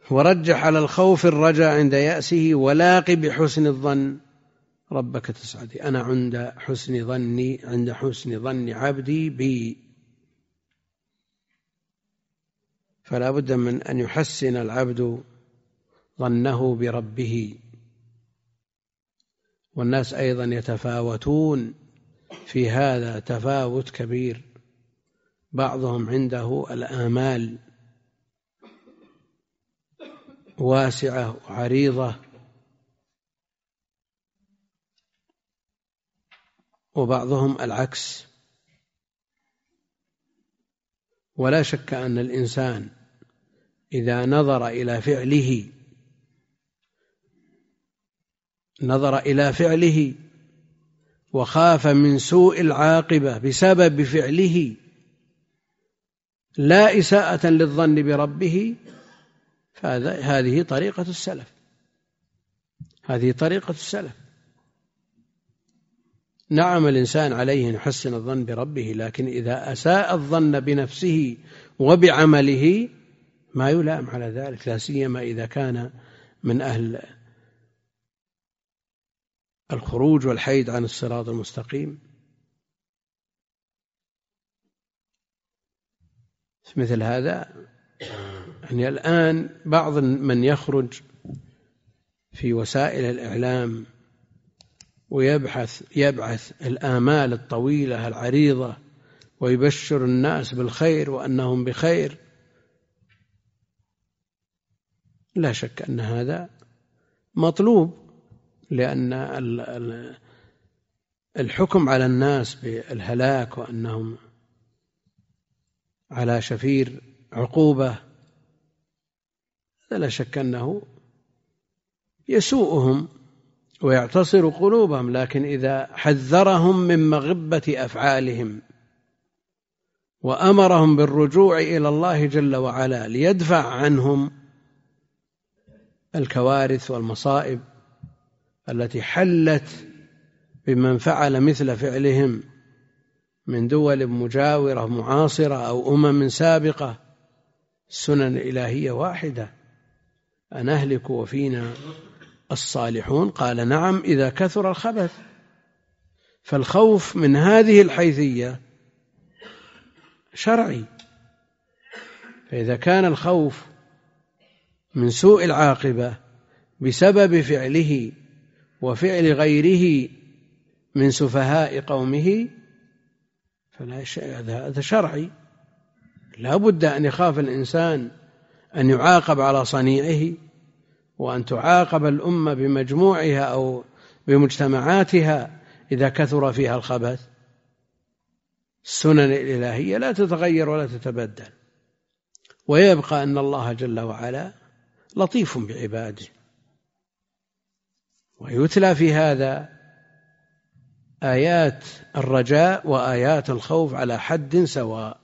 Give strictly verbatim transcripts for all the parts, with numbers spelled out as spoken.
ورجح على الخوف الرجاء عند يأسه ولاقي بحسن الظن ربك تسعدي، أنا عند حسن ظني عند حسن ظن عبدي بي. فلا بد من أن يحسن العبد ظنه بربه. والناس أيضا يتفاوتون في هذا تفاوت كبير، بعضهم عنده الآمال واسعة وعريضة، وبعضهم العكس. ولا شك أن الإنسان إذا نظر إلى فعله نظر إلى فعله وخاف من سوء العاقبة بسبب فعله لا إساءة للظن بربه، فهذه طريقة السلف هذه طريقة السلف. نعم الإنسان عليه أن يحسن الظن بربه، لكن إذا أساء الظن بنفسه وبعمله ما يلام على ذلك، لا سيما إذا كان من أهل الخروج والحيد عن الصراط المستقيم. مثل هذا يعني الآن بعض من يخرج في وسائل الإعلام ويبحث يبعث الآمال الطويلة العريضة ويبشر الناس بالخير وأنهم بخير، لا شك أن هذا مطلوب، لأن الحكم على الناس بالهلاك وأنهم على شفير عقوبة لا شك أنه يسوءهم ويعتصر قلوبهم، لكن إذا حذرهم من مغبة أفعالهم وأمرهم بالرجوع إلى الله جل وعلا ليدفع عنهم الكوارث والمصائب التي حلت بمن فعل مثل فعلهم من دول مجاورة معاصرة أو أمم سابقة، السنن الإلهية واحدة، أن أهلك وفينا الصالحون. قال نعم إذا كثر الخبث. فالخوف من هذه الحيثية شرعي، فإذا كان الخوف من سوء العاقبة بسبب فعله وفعل غيره من سفهاء قومه فلا هذا شرعي، لا بد أن يخاف الإنسان أن يعاقب على صنيعه، وأن تعاقب الأمة بمجموعها أو بمجتمعاتها إذا كثر فيها الخبث. السنن الإلهية لا تتغير ولا تتبدل، ويبقى أن الله جل وعلا لطيف بعباده. ويتلى في هذا آيات الرجاء وآيات الخوف على حد سواء.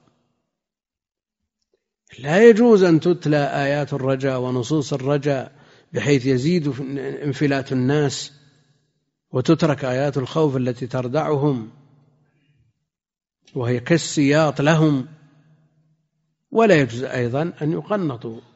لا يجوز أن تتلى آيات الرجاء ونصوص الرجاء بحيث يزيد انفلات الناس، وتترك آيات الخوف التي تردعهم وهي كالسياط لهم. ولا يجوز أيضا أن يقنطوا